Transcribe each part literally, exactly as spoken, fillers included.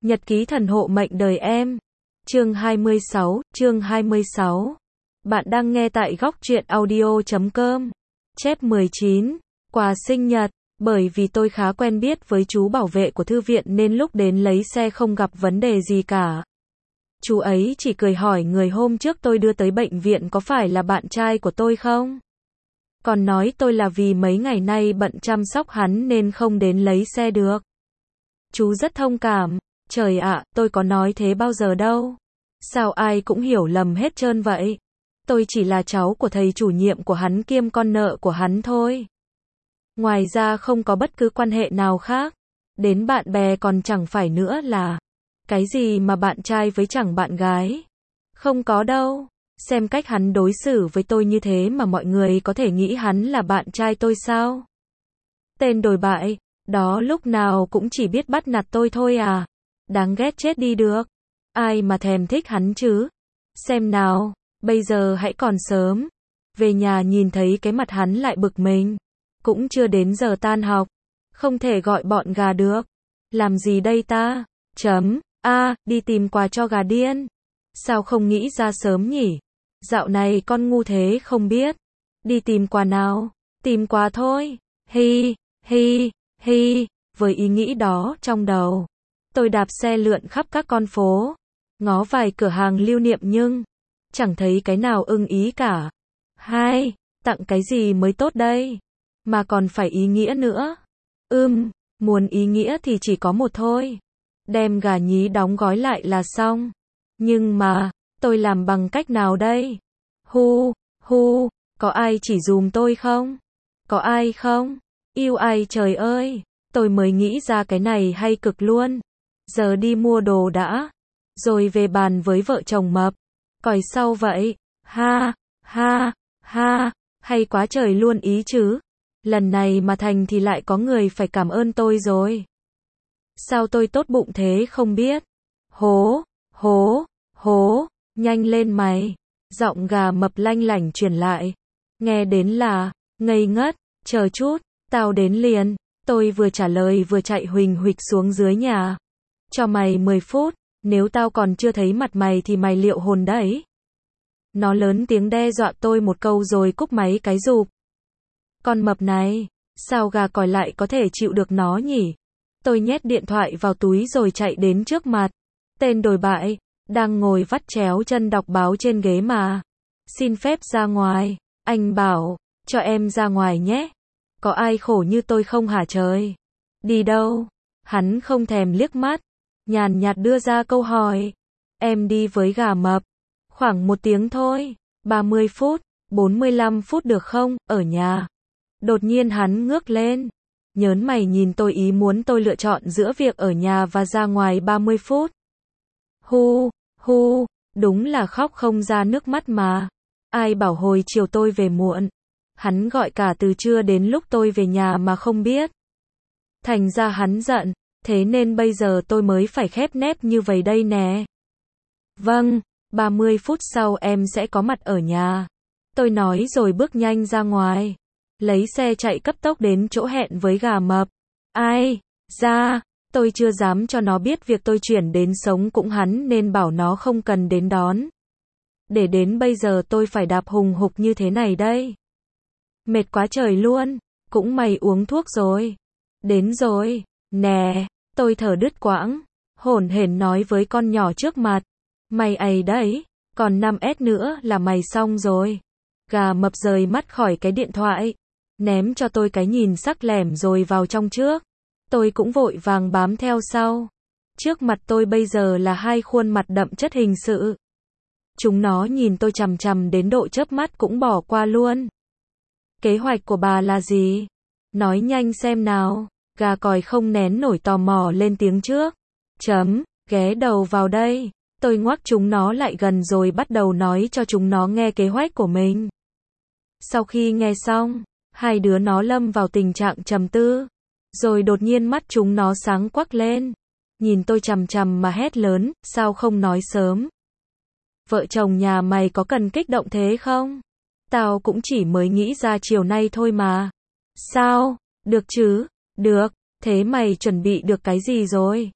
Nhật ký thần hộ mệnh đời em. Chương hai mươi sáu, chương hai mươi sáu. Bạn đang nghe tại góc truyện audio chấm com. Chép mười chín. Quà sinh nhật. Bởi vì tôi khá quen biết với chú bảo vệ của thư viện nên lúc đến lấy xe không gặp vấn đề gì cả. Chú ấy chỉ cười hỏi người hôm trước tôi đưa tới bệnh viện có phải là bạn trai của tôi không? Còn nói tôi là vì mấy ngày nay bận chăm sóc hắn nên không đến lấy xe được. Chú rất thông cảm. Trời ạ, tôi có nói thế bao giờ đâu. Sao ai cũng hiểu lầm hết trơn vậy? Tôi chỉ là cháu của thầy chủ nhiệm của hắn kiêm con nợ của hắn thôi. Ngoài ra không có bất cứ quan hệ nào khác. Đến bạn bè còn chẳng phải nữa là. Cái gì mà bạn trai với chẳng bạn gái? Không có đâu. Xem cách hắn đối xử với tôi như thế mà mọi người có thể nghĩ hắn là bạn trai tôi sao? Tên đồi bại, đó lúc nào cũng chỉ biết bắt nạt tôi thôi à? Đáng ghét chết đi được. Ai mà thèm thích hắn chứ? Xem nào, bây giờ hãy còn sớm. Về nhà nhìn thấy cái mặt hắn lại bực mình. Cũng chưa đến giờ tan học. Không thể gọi bọn gà được. Làm gì đây ta? Chấm. A, đi tìm quà cho gà điên. Sao không nghĩ ra sớm nhỉ? Dạo này con ngu thế không biết. Đi tìm quà nào? Tìm quà thôi. Hi, hi, hi. Với ý nghĩ đó trong đầu, tôi đạp xe lượn khắp các con phố. Ngó vài cửa hàng lưu niệm nhưng chẳng thấy cái nào ưng ý cả. Hai, tặng cái gì mới tốt đây? Mà còn phải ý nghĩa nữa. Ừm, muốn ý nghĩa thì chỉ có một thôi. Đem gà nhí đóng gói lại là xong. Nhưng mà, tôi làm bằng cách nào đây? Hu, hu, có ai chỉ dùm tôi không? Có ai không? Yêu ai trời ơi, tôi mới nghĩ ra cái này hay cực luôn. Giờ đi mua đồ đã. Rồi về bàn với vợ chồng mập. Còi sau vậy. Ha, ha, ha, hay quá trời luôn ý chứ. Lần này mà thành thì lại có người phải cảm ơn tôi rồi. Sao tôi tốt bụng thế không biết. Hố, hố, hố, nhanh lên mày. Giọng gà mập lanh lảnh truyền lại. Nghe đến là, ngây ngất, chờ chút, tao đến liền. Tôi vừa trả lời vừa chạy huỳnh huỵch xuống dưới nhà. Cho mày mười phút, nếu tao còn chưa thấy mặt mày thì mày liệu hồn đấy. Nó lớn tiếng đe dọa tôi một câu rồi cúp máy cái rụp. Con mập này, sao gà còi lại có thể chịu được nó nhỉ? Tôi nhét điện thoại vào túi rồi chạy đến trước mặt. Tên đồi bại, đang ngồi vắt chéo chân đọc báo trên ghế mà. Xin phép ra ngoài, anh bảo, cho em ra ngoài nhé. Có ai khổ như tôi không hả trời? Đi đâu? Hắn không thèm liếc mắt. Nhàn nhạt đưa ra câu hỏi. Em đi với gà mập. Khoảng một tiếng thôi. ba mươi phút, bốn mươi lăm phút được không? Ở nhà. Đột nhiên hắn ngước lên. Nhớn mày nhìn tôi ý muốn tôi lựa chọn giữa việc ở nhà và ra ngoài ba mươi phút. Hu, hu, đúng là khóc không ra nước mắt mà. Ai bảo hồi chiều tôi về muộn. Hắn gọi cả từ trưa đến lúc tôi về nhà mà không biết. Thành ra hắn giận, thế nên bây giờ tôi mới phải khép nép như vậy đây nè. Vâng, ba mươi phút sau em sẽ có mặt ở nhà. Tôi nói rồi bước nhanh ra ngoài. Lấy xe chạy cấp tốc đến chỗ hẹn với gà mập. Ai, ra, tôi chưa dám cho nó biết việc tôi chuyển đến sống cũng hắn nên bảo nó không cần đến đón. Để đến bây giờ tôi phải đạp hùng hục như thế này đây. Mệt quá trời luôn, cũng mày uống thuốc rồi. Đến rồi, nè, tôi thở đứt quãng, hổn hển nói với con nhỏ trước mặt. Mày ấy đấy, còn năm S nữa là mày xong rồi. Gà mập rời mắt khỏi cái điện thoại, ném cho tôi cái nhìn sắc lẻm rồi vào trong trước. Tôi cũng vội vàng bám theo sau. Trước mặt tôi bây giờ là hai khuôn mặt đậm chất hình sự. Chúng nó nhìn tôi chằm chằm đến độ chớp mắt cũng bỏ qua luôn. Kế hoạch của bà là gì? Nói nhanh xem nào. Gà còi không nén nổi tò mò lên tiếng trước. Chấm, ghé đầu vào đây. Tôi ngoắc chúng nó lại gần rồi bắt đầu nói cho chúng nó nghe kế hoạch của mình. Sau khi nghe xong, hai đứa nó lâm vào tình trạng trầm tư. Rồi đột nhiên mắt chúng nó sáng quắc lên. Nhìn tôi chằm chằm mà hét lớn, sao không nói sớm? Vợ chồng nhà mày có cần kích động thế không? Tao cũng chỉ mới nghĩ ra chiều nay thôi mà. Sao? Được chứ? Được. Thế mày chuẩn bị được cái gì rồi?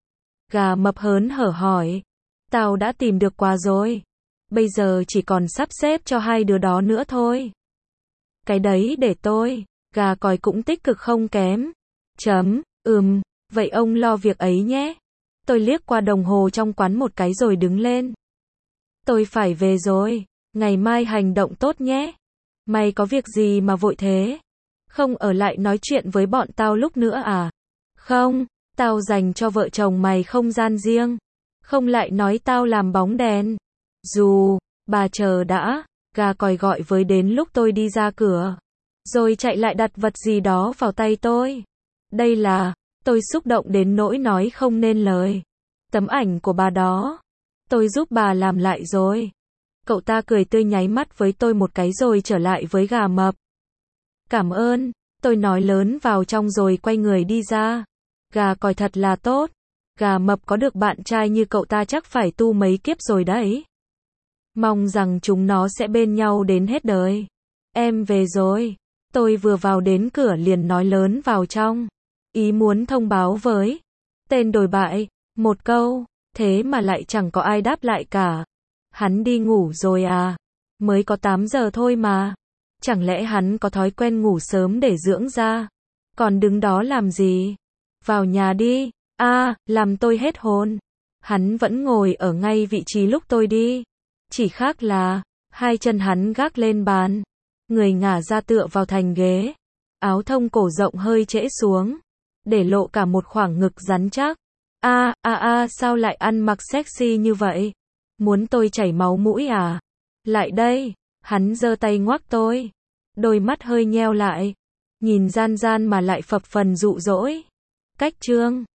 Gà mập hớn hở hỏi. Tao đã tìm được quà rồi. Bây giờ chỉ còn sắp xếp cho hai đứa đó nữa thôi. Cái đấy để tôi. Gà còi cũng tích cực không kém. Chấm, ừm, vậy ông lo việc ấy nhé. Tôi liếc qua đồng hồ trong quán một cái rồi đứng lên. Tôi phải về rồi. Ngày mai hành động tốt nhé. Mày có việc gì mà vội thế? Không ở lại nói chuyện với bọn tao lúc nữa à? Không, tao dành cho vợ chồng mày không gian riêng. Không lại nói tao làm bóng đèn. Dù, bà chờ đã, gà còi gọi với đến lúc tôi đi ra cửa. Rồi chạy lại đặt vật gì đó vào tay tôi. Đây là, tôi xúc động đến nỗi nói không nên lời. Tấm ảnh của bà đó. Tôi giúp bà làm lại rồi. Cậu ta cười tươi nháy mắt với tôi một cái rồi trở lại với gà mập. Cảm ơn, tôi nói lớn vào trong rồi quay người đi ra. Gà còi thật là tốt. Gà mập có được bạn trai như cậu ta chắc phải tu mấy kiếp rồi đấy. Mong rằng chúng nó sẽ bên nhau đến hết đời. Em về rồi. Tôi vừa vào đến cửa liền nói lớn vào trong. Ý muốn thông báo với tên đồi bại. Một câu. Thế mà lại chẳng có ai đáp lại cả. Hắn đi ngủ rồi à? Mới có tám giờ thôi mà. Chẳng lẽ hắn có thói quen ngủ sớm để dưỡng da? Còn đứng đó làm gì? Vào nhà đi. A, à, làm tôi hết hồn. Hắn vẫn ngồi ở ngay vị trí lúc tôi đi. Chỉ khác là, hai chân hắn gác lên bàn. Người ngả ra tựa vào thành ghế. Áo thông cổ rộng hơi trễ xuống. Để lộ cả một khoảng ngực rắn chắc. A, a a, sao lại ăn mặc sexy như vậy? Muốn tôi chảy máu mũi à? Lại đây. Hắn giơ tay ngoắc tôi. Đôi mắt hơi nheo lại. Nhìn gian gian mà lại phập phần dụ dỗi. Cách trương.